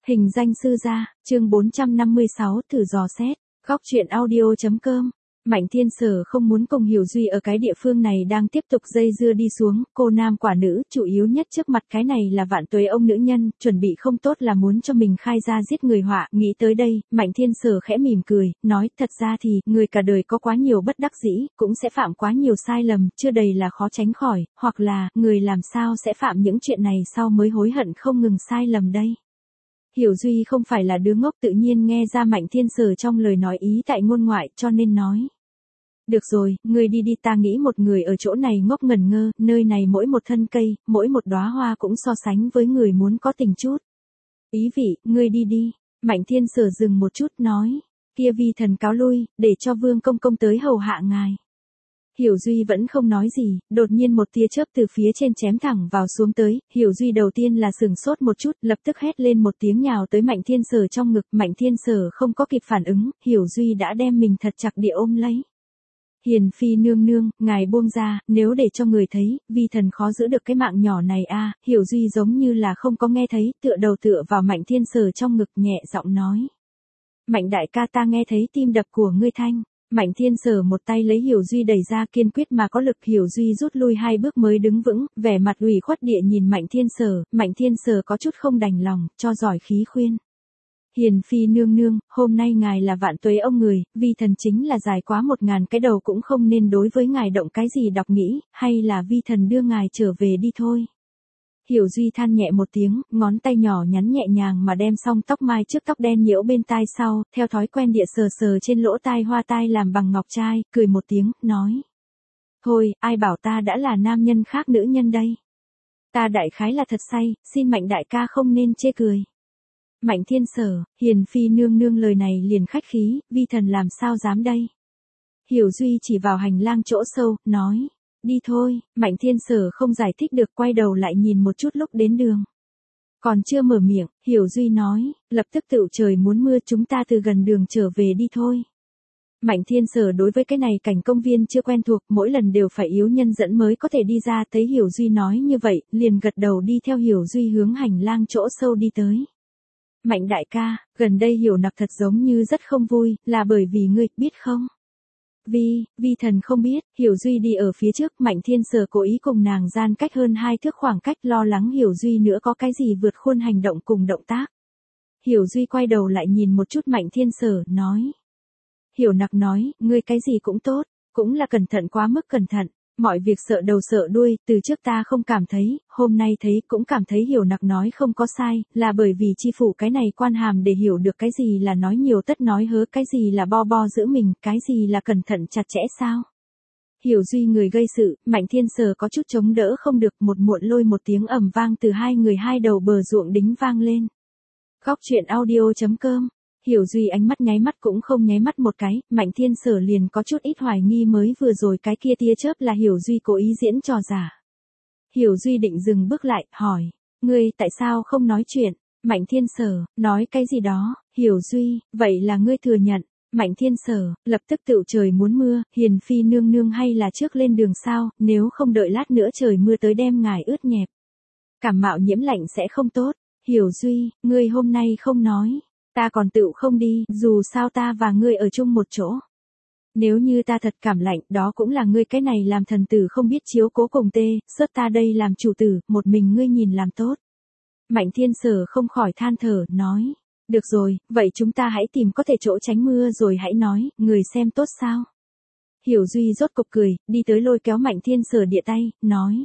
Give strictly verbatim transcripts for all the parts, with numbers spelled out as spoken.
Hình danh sư gia, chương bốn trăm năm mươi sáu thử dò xét, góc truyện audio.com. Mạnh Thiên Sở không muốn cùng Hiểu Duy ở cái địa phương này đang tiếp tục dây dưa đi xuống, cô nam quả nữ, chủ yếu nhất trước mặt cái này là vạn tuế ông nữ nhân, chuẩn bị không tốt là muốn cho mình khai ra giết người họa, nghĩ tới đây, Mạnh Thiên Sở khẽ mỉm cười, nói, thật ra thì, người cả đời có quá nhiều bất đắc dĩ, cũng sẽ phạm quá nhiều sai lầm, chưa đầy là khó tránh khỏi, hoặc là, người làm sao sẽ phạm những chuyện này sau mới hối hận không ngừng sai lầm đây. Hiểu Duy không phải là đứa ngốc, tự nhiên nghe ra Mạnh Thiên Sở trong lời nói ý tại ngôn ngoại, cho nên nói. Được rồi, ngươi đi đi, ta nghĩ một người ở chỗ này ngốc ngẩn ngơ, nơi này mỗi một thân cây, mỗi một đóa hoa cũng so sánh với người muốn có tình chút. Ý vị, ngươi đi đi. Mạnh Thiên Sở dừng một chút nói, kia vi thần cáo lui, để cho Vương công công tới hầu hạ ngài. Hiểu Duy vẫn không nói gì, đột nhiên một tia chớp từ phía trên chém thẳng vào xuống tới, Hiểu Duy đầu tiên là sửng sốt một chút, lập tức hét lên một tiếng nhào tới Mạnh Thiên Sở trong ngực, Mạnh Thiên Sở không có kịp phản ứng, Hiểu Duy đã đem mình thật chặt địa ôm lấy. Hiền phi nương nương, ngài buông ra, nếu để cho người thấy, vi thần khó giữ được cái mạng nhỏ này a. Hiểu Duy giống như là không có nghe thấy, tựa đầu tựa vào Mạnh Thiên Sở trong ngực nhẹ giọng nói. Mạnh đại ca, ta nghe thấy tim đập của ngươi thanh. Mạnh Thiên Sở một tay lấy Hiểu Duy đẩy ra, kiên quyết mà có lực. Hiểu Duy rút lui hai bước mới đứng vững, vẻ mặt ủy khuất địa nhìn Mạnh Thiên Sở, Mạnh Thiên Sở có chút không đành lòng, cho giỏi khí khuyên. Hiền phi nương nương, hôm nay ngài là vạn tuế ông người, vi thần chính là dài quá một ngàn cái đầu cũng không nên đối với ngài động cái gì đọc nghĩ, hay là vi thần đưa ngài trở về đi thôi. Hiểu Duy than nhẹ một tiếng, ngón tay nhỏ nhắn nhẹ nhàng mà đem xong tóc mai trước tóc đen nhiễu bên tai sau, theo thói quen địa sờ sờ trên lỗ tai hoa tai làm bằng ngọc trai, cười một tiếng, nói. Thôi, ai bảo ta đã là nam nhân khác nữ nhân đây. Ta đại khái là thật say, xin Mạnh đại ca không nên chê cười. Mạnh Thiên Sở, hiền phi nương nương lời này liền khách khí, vi thần làm sao dám đây. Hiểu Duy chỉ vào hành lang chỗ sâu, nói. Đi thôi, Mạnh Thiên Sở không giải thích được, quay đầu lại nhìn một chút lúc đến đường. Còn chưa mở miệng, Hiểu Duy nói, lập tức tựu trời muốn mưa, chúng ta từ gần đường trở về đi thôi. Mạnh Thiên Sở đối với cái này cảnh công viên chưa quen thuộc, mỗi lần đều phải yếu nhân dẫn mới có thể đi ra, thấy Hiểu Duy nói như vậy, liền gật đầu đi theo Hiểu Duy hướng hành lang chỗ sâu đi tới. Mạnh đại ca, gần đây Hiểu nặc thật giống như rất không vui, là bởi vì ngươi, biết không? Vi, vi thần không biết. Hiểu Duy đi ở phía trước, Mạnh Thiên Sở cố ý cùng nàng gian cách hơn hai thước khoảng cách, lo lắng Hiểu Duy nữa có cái gì vượt khuôn hành động cùng động tác. Hiểu Duy quay đầu lại nhìn một chút Mạnh Thiên Sở, nói. Hiểu nặc nói, ngươi cái gì cũng tốt, cũng là cẩn thận quá mức cẩn thận. Mọi việc sợ đầu sợ đuôi, từ trước ta không cảm thấy, hôm nay thấy cũng cảm thấy Hiểu nặc nói không có sai, là bởi vì chi phủ cái này quan hàm để hiểu được cái gì là nói nhiều tất nói hớ, cái gì là bo bo giữ mình, cái gì là cẩn thận chặt chẽ sao. Hiểu Duy người gây sự, Mạnh Thiên Sở có chút chống đỡ không được, một muộn lôi một tiếng ầm vang từ hai người hai đầu bờ ruộng đính vang lên. Góc truyện audio.com. Hiểu Duy ánh mắt nháy mắt cũng không nháy mắt một cái, Mạnh Thiên Sở liền có chút ít hoài nghi mới vừa rồi cái kia tia chớp là Hiểu Duy cố ý diễn trò giả. Hiểu Duy định dừng bước lại, hỏi, ngươi tại sao không nói chuyện? Mạnh Thiên Sở, nói cái gì đó. Hiểu Duy, vậy là ngươi thừa nhận. Mạnh Thiên Sở, lập tức tựu trời muốn mưa, hiền phi nương nương hay là trước lên đường sao, nếu không đợi lát nữa trời mưa tới đem ngài ướt nhẹp. Cảm mạo nhiễm lạnh sẽ không tốt. Hiểu Duy, ngươi hôm nay không nói. Ta còn tựu không đi, dù sao ta và ngươi ở chung một chỗ. Nếu như ta thật cảm lạnh, đó cũng là ngươi cái này làm thần tử không biết chiếu cố cùng tê, sớt ta đây làm chủ tử, một mình ngươi nhìn làm tốt. Mạnh Thiên Sở không khỏi than thở, nói. Được rồi, vậy chúng ta hãy tìm có thể chỗ tránh mưa rồi hãy nói, người xem tốt sao. Hiểu Duy rốt cục cười, đi tới lôi kéo Mạnh Thiên Sở địa tay, nói.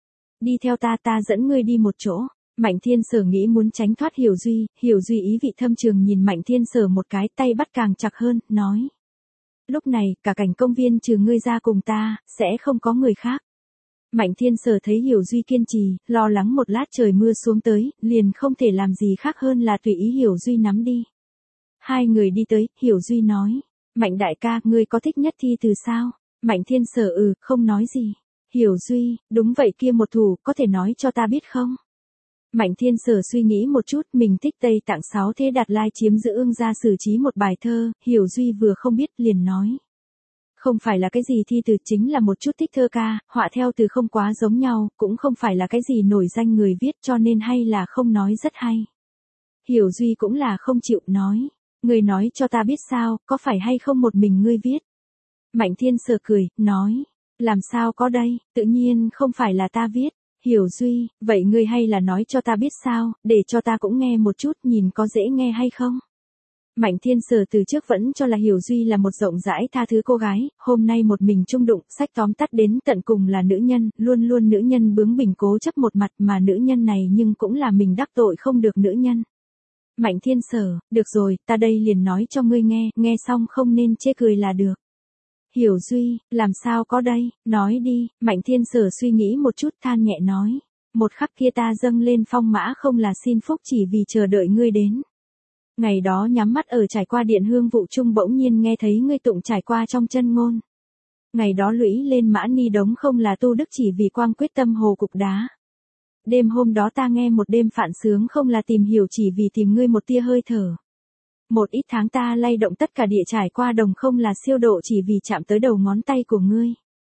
Đi theo ta, ta dẫn ngươi đi một chỗ. Mạnh Thiên Sở nghĩ muốn tránh thoát Hiểu Duy, Hiểu Duy ý vị thâm trường nhìn Mạnh Thiên Sở một cái, tay bắt càng chặt hơn, nói. Lúc này, cả cảnh công viên trừ ngươi ra cùng ta, sẽ không có người khác. Mạnh Thiên Sở thấy Hiểu Duy kiên trì, lo lắng một lát trời mưa xuống tới, liền không thể làm gì khác hơn là tùy ý Hiểu Duy nắm đi. Hai người đi tới, Hiểu Duy nói. Mạnh đại ca, ngươi có thích nhất thi từ sao? Mạnh Thiên Sở ừ, không nói gì. Hiểu Duy, đúng vậy kia một thủ, có thể nói cho ta biết không? Mạnh Thiên Sở suy nghĩ một chút, mình thích Tây Tạng sáu thế Đạt Lai chiếm giữ ương ra xử trí một bài thơ, Hiểu Duy vừa không biết liền nói. Không phải là cái gì thi từ, chính là một chút thích thơ ca, họa theo từ không quá giống nhau, cũng không phải là cái gì nổi danh người viết cho nên hay là không nói rất hay. Hiểu Duy cũng là không chịu, nói. Ngươi nói cho ta biết sao, có phải hay không một mình ngươi viết? Mạnh Thiên Sở cười, nói. Làm sao có đây, tự nhiên không phải là ta viết. Hiểu Duy, vậy ngươi hay là nói cho ta biết sao, để cho ta cũng nghe một chút nhìn có dễ nghe hay không? Mạnh Thiên Sở từ trước vẫn cho là Hiểu Duy là một rộng rãi tha thứ cô gái, hôm nay một mình chung đụng, sách tóm tắt đến tận cùng là nữ nhân, luôn luôn nữ nhân bướng bỉnh cố chấp một mặt mà nữ nhân này nhưng cũng là mình đắc tội không được nữ nhân. Mạnh Thiên Sở, được rồi, ta đây liền nói cho ngươi nghe, nghe xong không nên chê cười là được. Hiểu Duy, làm sao có đây, nói đi, Mạnh Thiên Sở suy nghĩ một chút than nhẹ nói. Một khắc kia ta dâng lên phong mã không là xin phúc chỉ vì chờ đợi ngươi đến. Ngày đó nhắm mắt ở trải qua điện hương vụ trung bỗng nhiên nghe thấy ngươi tụng trải qua trong chân ngôn. Ngày đó lũy lên mã ni đống không là tu đức chỉ vì quang quyết tâm hồ cục đá. Đêm hôm đó ta nghe một đêm phạn sướng không là tìm hiểu chỉ vì tìm ngươi một tia hơi thở. Một ít tháng ta lay động tất cả địa trải qua đồng không là siêu độ chỉ vì chạm tới đầu ngón tay của ngươi.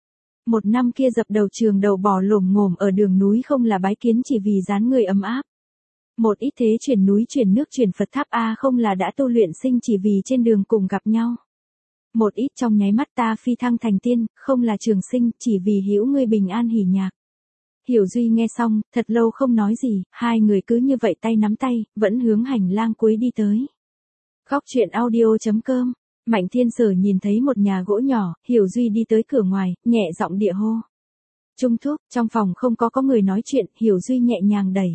Một năm kia dập đầu trường đầu bò lổm ngổm ở đường núi không là bái kiến chỉ vì dán người ấm áp. Một ít thế chuyển núi chuyển nước chuyển Phật tháp A không là đã tu luyện sinh chỉ vì trên đường cùng gặp nhau. Một ít trong nháy mắt ta phi thăng thành tiên, không là trường sinh chỉ vì hữu ngươi bình an hỉ nhạc. Hiểu Duy nghe xong, thật lâu không nói gì, hai người cứ như vậy tay nắm tay, vẫn hướng hành lang cuối đi tới. Góc truyện audio chấm com. Mạnh Thiên Sở nhìn thấy một nhà gỗ nhỏ, Hiểu Duy đi tới cửa ngoài, nhẹ giọng địa hô. Trung thúc, trong phòng không có có người nói chuyện, Hiểu Duy nhẹ nhàng đẩy.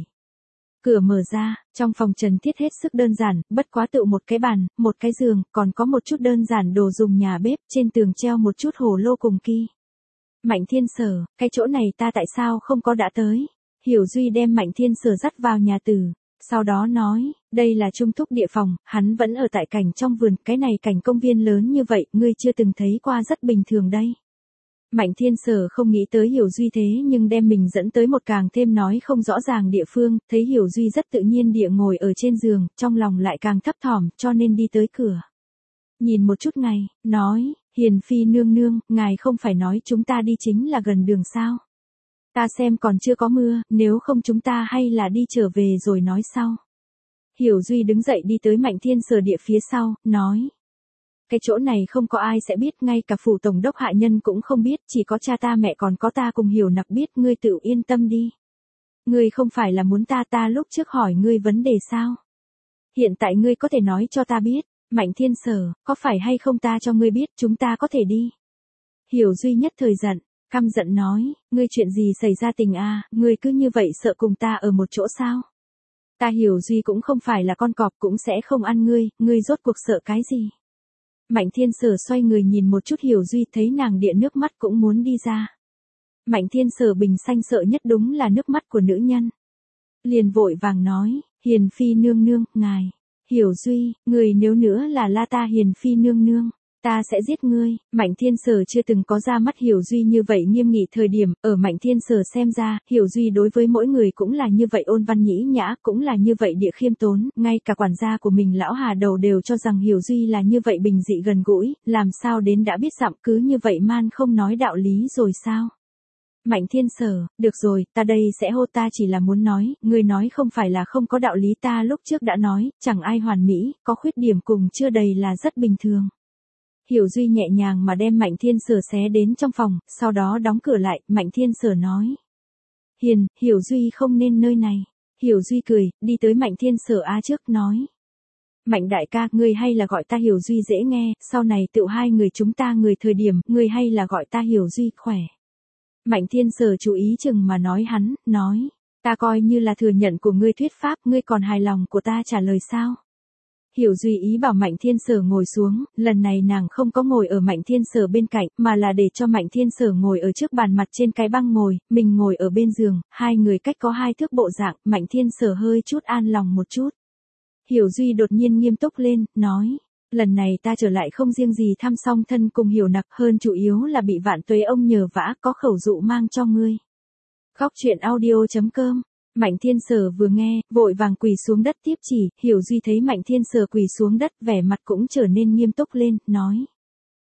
Cửa mở ra, trong phòng trần thiết hết sức đơn giản, bất quá tự một cái bàn, một cái giường, còn có một chút đơn giản đồ dùng nhà bếp, trên tường treo một chút hồ lô cùng ki. Mạnh Thiên Sở, cái chỗ này ta tại sao không có đã tới? Hiểu Duy đem Mạnh Thiên Sở dắt vào nhà từ. Sau đó nói, đây là Trung thúc địa phòng, hắn vẫn ở tại cảnh trong vườn, cái này cảnh công viên lớn như vậy, ngươi chưa từng thấy qua rất bình thường đây. Mạnh Thiên Sở không nghĩ tới Hiểu Duy thế nhưng đem mình dẫn tới một càng thêm nói không rõ ràng địa phương, thấy Hiểu Duy rất tự nhiên địa ngồi ở trên giường, trong lòng lại càng thấp thỏm, cho nên đi tới cửa. Nhìn một chút ngày, nói, Hiền Phi nương nương, ngài không phải nói chúng ta đi chính là gần đường sao. Ta xem còn chưa có mưa, nếu không chúng ta hay là đi trở về rồi nói sau. Hiểu Duy đứng dậy đi tới Mạnh Thiên Sở địa phía sau, nói. Cái chỗ này không có ai sẽ biết, ngay cả phủ tổng đốc hạ nhân cũng không biết, chỉ có cha ta mẹ còn có ta cùng Hiểu Nặc biết, ngươi tự yên tâm đi. Ngươi không phải là muốn ta ta lúc trước hỏi ngươi vấn đề sao? Hiện tại ngươi có thể nói cho ta biết, Mạnh Thiên Sở, có phải hay không ta cho ngươi biết, chúng ta có thể đi. Hiểu Duy nhất thời giận, căm giận nói, ngươi chuyện gì xảy ra tình a, ngươi cứ như vậy sợ cùng ta ở một chỗ sao? Ta Hiểu Duy cũng không phải là con cọp cũng sẽ không ăn ngươi, ngươi rốt cuộc sợ cái gì? Mạnh Thiên Sở xoay người nhìn một chút Hiểu Duy thấy nàng địa nước mắt cũng muốn đi ra. Mạnh Thiên Sở bình xanh sợ nhất đúng là nước mắt của nữ nhân. Liền vội vàng nói, Hiền Phi nương nương, ngài. Hiểu Duy, người nếu nữa là la ta Hiền Phi nương nương, ta sẽ giết ngươi. Mạnh Thiên Sở chưa từng có ra mắt Hiểu Duy như vậy nghiêm nghị thời điểm, ở Mạnh Thiên Sở xem ra, Hiểu Duy đối với mỗi người cũng là như vậy ôn văn nhĩ nhã, cũng là như vậy địa khiêm tốn, ngay cả quản gia của mình lão Hà Đầu đều cho rằng Hiểu Duy là như vậy bình dị gần gũi, làm sao đến đã biết dặm cứ như vậy man không nói đạo lý rồi sao? Mạnh Thiên Sở, được rồi, ta đây sẽ hô, ta chỉ là muốn nói, ngươi nói không phải là không có đạo lý, ta lúc trước đã nói, chẳng ai hoàn mỹ, có khuyết điểm cùng chưa đầy là rất bình thường. Hiểu Duy nhẹ nhàng mà đem Mạnh Thiên Sở xé đến trong phòng, sau đó đóng cửa lại, Mạnh Thiên Sở nói. Hiền, Hiểu Duy không nên nơi này. Hiểu Duy cười, đi tới Mạnh Thiên Sở A trước, nói. Mạnh đại ca, ngươi hay là gọi ta Hiểu Duy dễ nghe, sau này tự hai người chúng ta người thời điểm, ngươi hay là gọi ta Hiểu Duy, khỏe. Mạnh Thiên Sở chú ý chừng mà nói hắn, nói. Ta coi như là thừa nhận của ngươi thuyết pháp, ngươi còn hài lòng của ta trả lời sao? Hiểu Duy ý bảo Mạnh Thiên Sở ngồi xuống, lần này nàng không có ngồi ở Mạnh Thiên Sở bên cạnh, mà là để cho Mạnh Thiên Sở ngồi ở trước bàn mặt trên cái băng ngồi, mình ngồi ở bên giường, hai người cách có hai thước bộ dạng, Mạnh Thiên Sở hơi chút an lòng một chút. Hiểu Duy đột nhiên nghiêm túc lên, nói, lần này ta trở lại không riêng gì thăm song thân cùng Hiểu Nặc, hơn chủ yếu là bị Vạn Tuế ông nhờ vả, có khẩu dụ mang cho ngươi. Góc truyện audio chấm com. Mạnh Thiên Sở vừa nghe, vội vàng quỳ xuống đất tiếp chỉ, Hiểu Duy thấy Mạnh Thiên Sở quỳ xuống đất, vẻ mặt cũng trở nên nghiêm túc lên, nói.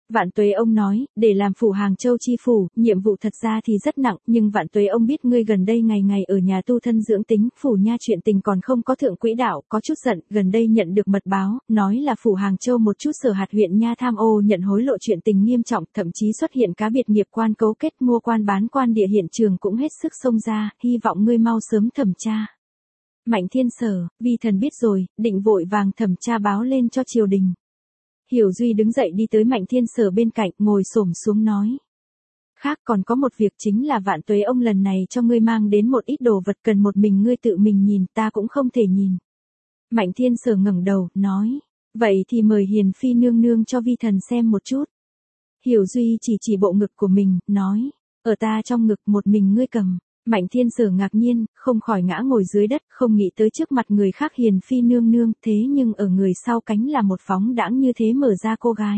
Vạn Tuế ông nói, để làm phủ Hàng Châu chi phủ, nhiệm vụ thật ra thì rất nặng, nhưng Vạn Tuế ông biết ngươi gần đây ngày ngày ở nhà tu thân dưỡng tính, phủ nha chuyện tình còn không có thượng quỹ đạo, có chút giận, gần đây nhận được mật báo, nói là phủ Hàng Châu một chút sở hạt huyện nha tham ô nhận hối lộ chuyện tình nghiêm trọng, thậm chí xuất hiện cá biệt nghiệp quan cấu kết mua quan bán quan địa hiện trường cũng hết sức xông ra, hy vọng ngươi mau sớm thẩm tra. Mạnh Thiên Sở, vi thần biết rồi, định vội vàng thẩm tra báo lên cho triều đình. Hiểu Duy đứng dậy đi tới Mạnh Thiên Sở bên cạnh, ngồi xổm xuống nói. Khác còn có một việc chính là Vạn Tuế ông lần này cho ngươi mang đến một ít đồ vật cần một mình ngươi tự mình nhìn, ta cũng không thể nhìn. Mạnh Thiên Sở ngẩng đầu, nói. Vậy thì mời Hiền Phi nương nương cho vi thần xem một chút. Hiểu Duy chỉ chỉ bộ ngực của mình, nói. Ở ta trong ngực một mình ngươi cầm. Mạnh Thiên Sở ngạc nhiên, không khỏi ngã ngồi dưới đất, không nghĩ tới trước mặt người khác Hiền Phi nương nương, thế nhưng ở người sau cánh là một phóng đãng như thế mở ra cô gái.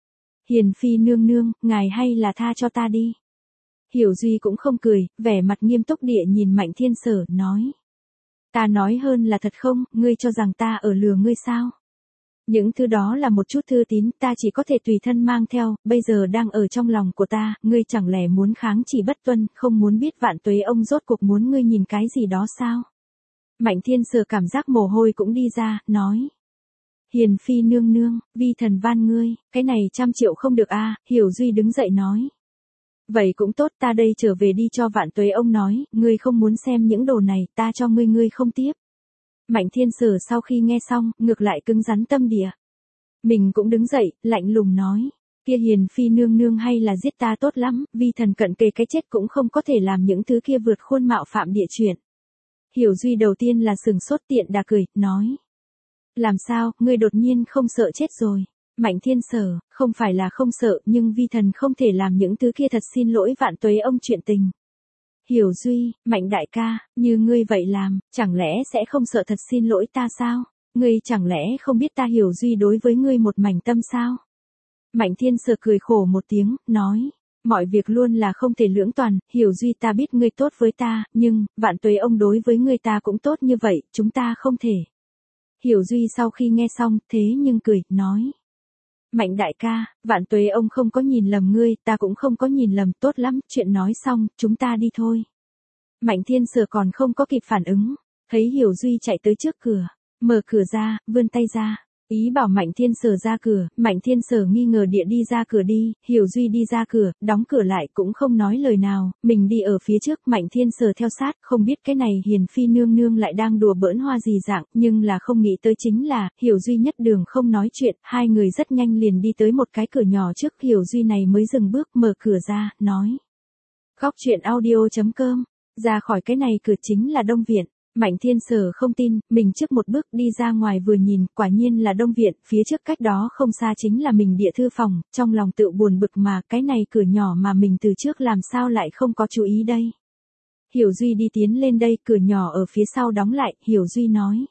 Hiền Phi nương nương, ngài hay là tha cho ta đi. Hiểu Duy cũng không cười, vẻ mặt nghiêm túc địa nhìn Mạnh Thiên Sở, nói. Ta nói hơn là thật không, ngươi cho rằng ta ở lừa ngươi sao? Những thứ đó là một chút thư tín, ta chỉ có thể tùy thân mang theo, bây giờ đang ở trong lòng của ta, ngươi chẳng lẽ muốn kháng chỉ bất tuân, không muốn biết Vạn Tuế ông rốt cuộc muốn ngươi nhìn cái gì đó sao? Mạnh Thiên Sở cảm giác mồ hôi cũng đi ra, nói. Hiền Phi nương nương, vi thần van ngươi, cái này trăm triệu không được a. Hiểu Duy đứng dậy nói. Vậy cũng tốt, ta đây trở về đi cho Vạn Tuế ông nói, ngươi không muốn xem những đồ này, ta cho ngươi ngươi không tiếp. Mạnh Thiên Sở sau khi nghe xong, ngược lại cứng rắn tâm địa. Mình cũng đứng dậy, lạnh lùng nói. Kia Hiền Phi nương nương hay là giết ta tốt lắm, vi thần cận kề cái chết cũng không có thể làm những thứ kia vượt khuôn mạo phạm địa chuyện. Hiểu Duy đầu tiên là sừng sốt tiện đà cười, nói. Làm sao, ngươi đột nhiên không sợ chết rồi. Mạnh Thiên Sở, không phải là không sợ, nhưng vi thần không thể làm những thứ kia thật xin lỗi Vạn Tuế ông chuyện tình. Hiểu Duy, Mạnh đại ca, như ngươi vậy làm, chẳng lẽ sẽ không sợ thật xin lỗi ta sao? Ngươi chẳng lẽ không biết ta Hiểu Duy đối với ngươi một mảnh tâm sao? Mạnh Thiên Sở cười khổ một tiếng, nói. Mọi việc luôn là không thể lưỡng toàn, Hiểu Duy ta biết ngươi tốt với ta, nhưng, Vạn Tuế ông đối với ngươi ta cũng tốt như vậy, chúng ta không thể. Hiểu Duy sau khi nghe xong, thế nhưng cười, nói. Mạnh đại ca, Vạn Tuế ông không có nhìn lầm ngươi, ta cũng không có nhìn lầm, tốt lắm, chuyện nói xong, chúng ta đi thôi. Mạnh Thiên Sở còn không có kịp phản ứng, thấy Hiểu Duy chạy tới trước cửa, mở cửa ra, vươn tay ra, ý bảo Mạnh Thiên Sở ra cửa, Mạnh Thiên Sở nghi ngờ địa đi ra cửa đi, Hiểu Duy đi ra cửa, đóng cửa lại cũng không nói lời nào, mình đi ở phía trước, Mạnh Thiên Sở theo sát, không biết cái này Hiền Phi nương nương lại đang đùa bỡn hoa gì dạng, nhưng là không nghĩ tới chính là, Hiểu Duy nhất đường không nói chuyện, hai người rất nhanh liền đi tới một cái cửa nhỏ trước, Hiểu Duy này mới dừng bước, mở cửa ra, nói. Góc truyện audio chấm com, ra khỏi cái này cửa chính là Đông Viện. Mạnh Thiên Sở không tin, mình trước một bước đi ra ngoài vừa nhìn, quả nhiên là Đông Viện, phía trước cách đó không xa chính là mình địa thư phòng, trong lòng tự buồn bực mà, cái này cửa nhỏ mà mình từ trước làm sao lại không có chú ý đây. Hiểu Duy đi tiến lên đây, cửa nhỏ ở phía sau đóng lại, Hiểu Duy nói.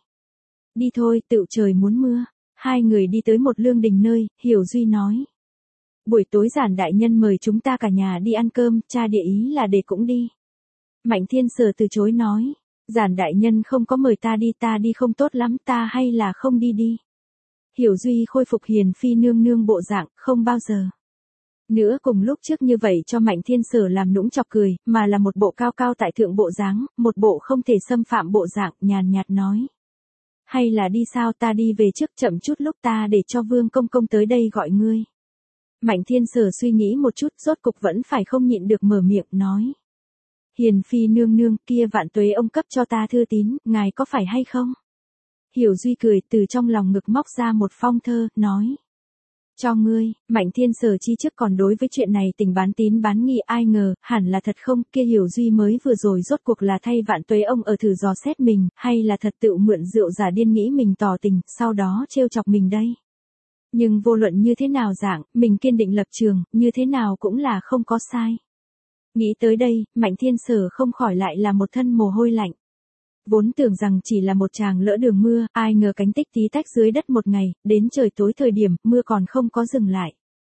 Đi thôi, tựu trời muốn mưa. Hai người đi tới một lương đình nơi, Hiểu Duy nói. Buổi tối Giản đại nhân mời chúng ta cả nhà đi ăn cơm, cha địa ý là để cũng đi. Mạnh Thiên Sở từ chối nói. Giản đại nhân không có mời ta đi, ta đi không tốt lắm, ta hay là không đi đi. Hiểu Duy khôi phục Hiền Phi nương nương bộ dạng, không bao giờ. Nữa cùng lúc trước như vậy cho Mạnh Thiên Sở làm nũng chọc cười, mà là một bộ cao cao tại thượng bộ dáng, một bộ không thể xâm phạm bộ dạng, nhàn nhạt nói. Hay là đi sao, ta đi về trước, chậm chút lúc ta để cho Vương công công tới đây gọi ngươi. Mạnh Thiên Sở suy nghĩ một chút, rốt cục vẫn phải không nhịn được mở miệng, nói. Hiền Phi nương nương, kia Vạn Tuế ông cấp cho ta thư tín, ngài có phải hay không? Hiểu Duy cười, từ trong lòng ngực móc ra một phong thơ, nói. Cho ngươi, Mạnh Thiên Sở chi trước còn đối với chuyện này tình bán tín bán nghi, ai ngờ, hẳn là thật không, kia Hiểu Duy mới vừa rồi rốt cuộc là thay Vạn Tuế ông ở thử dò xét mình, hay là thật tự mượn rượu giả điên nghĩ mình tỏ tình, sau đó trêu chọc mình đây. Nhưng vô luận như thế nào dạng, mình kiên định lập trường, như thế nào cũng là không có sai. Nghĩ tới đây, Mạnh Thiên Sở không khỏi lại là một thân mồ hôi lạnh. Vốn tưởng rằng chỉ là một tràng lỡ đường mưa, ai ngờ cánh tích tí tách dưới đất một ngày, đến trời tối thời điểm, mưa còn không có dừng lại.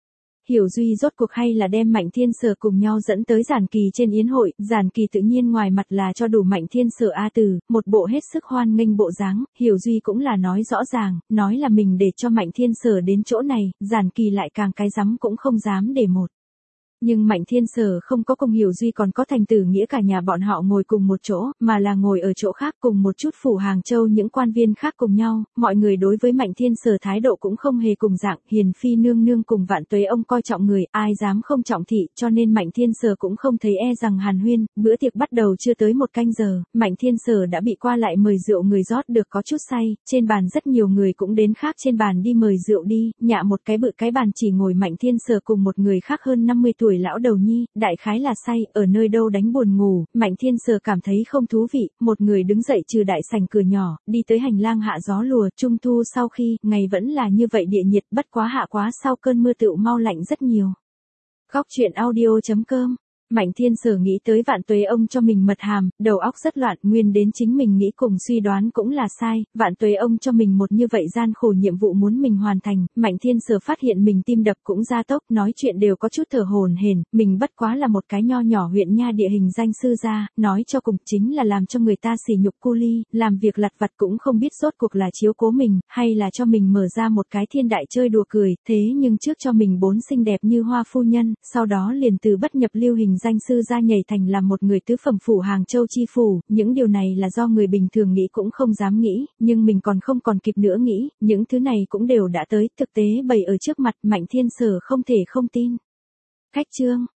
Hiểu Duy rốt cuộc hay là đem Mạnh Thiên Sở cùng nhau dẫn tới Giản Kỳ trên yến hội, Giản Kỳ tự nhiên ngoài mặt là cho đủ Mạnh Thiên Sở a từ, một bộ hết sức hoan nghênh bộ dáng, Hiểu Duy cũng là nói rõ ràng, nói là mình để cho Mạnh Thiên Sở đến chỗ này, Giản Kỳ lại càng cái rắm cũng không dám để một. Nhưng Mạnh Thiên Sở không có cùng Hiểu Duy còn có Thành Tử Nghĩa cả nhà bọn họ ngồi cùng một chỗ, mà là ngồi ở chỗ khác cùng một chút phủ Hàng Châu những quan viên khác cùng nhau, mọi người đối với Mạnh Thiên Sở thái độ cũng không hề cùng dạng, Hiền Phi nương nương cùng Vạn Tuế ông coi trọng người, ai dám không trọng thị, cho nên Mạnh Thiên Sở cũng không thấy e rằng hàn huyên, bữa tiệc bắt đầu chưa tới một canh giờ, Mạnh Thiên Sở đã bị qua lại mời rượu người rót được có chút say, trên bàn rất nhiều người cũng đến khác trên bàn đi mời rượu đi, nhạ một cái bự cái bàn chỉ ngồi Mạnh Thiên Sở cùng một người khác hơn năm mươi tuổi lão đầu nhi, đại khái là say, ở nơi đâu đánh buồn ngủ, Mạnh Thiên Sở cảm thấy không thú vị, một người đứng dậy trừ đại sảnh cửa nhỏ, đi tới hành lang hạ gió lùa, trung thu sau khi, ngày vẫn là như vậy địa nhiệt, bất quá hạ quá sau cơn mưa tựu mau lạnh rất nhiều. Góc truyện audio chấm com Mạnh Thiên Sở nghĩ tới Vạn Tuế ông cho mình mật hàm, đầu óc rất loạn, nguyên đến chính mình nghĩ cùng suy đoán cũng là sai, Vạn Tuế ông cho mình một như vậy gian khổ nhiệm vụ muốn mình hoàn thành, Mạnh Thiên Sở phát hiện mình tim đập cũng gia tốc, nói chuyện đều có chút thở hổn hển, mình bất quá là một cái nho nhỏ huyện nha địa hình danh sư gia, nói cho cùng chính là làm cho người ta sỉ nhục cu ly, làm việc lặt vặt cũng không biết rốt cuộc là chiếu cố mình, hay là cho mình mở ra một cái thiên đại chơi đùa cười, thế nhưng trước cho mình bốn xinh đẹp như hoa phu nhân, sau đó liền từ bất nhập lưu hình danh sư gia nhảy thành làm một người tứ phẩm phủ Hàng Châu chi phủ, những điều này là do người bình thường nghĩ cũng không dám nghĩ, nhưng mình còn không còn kịp nữa nghĩ, những thứ này cũng đều đã tới, thực tế bày ở trước mặt, Mạnh Thiên Sở không thể không tin. Khách chương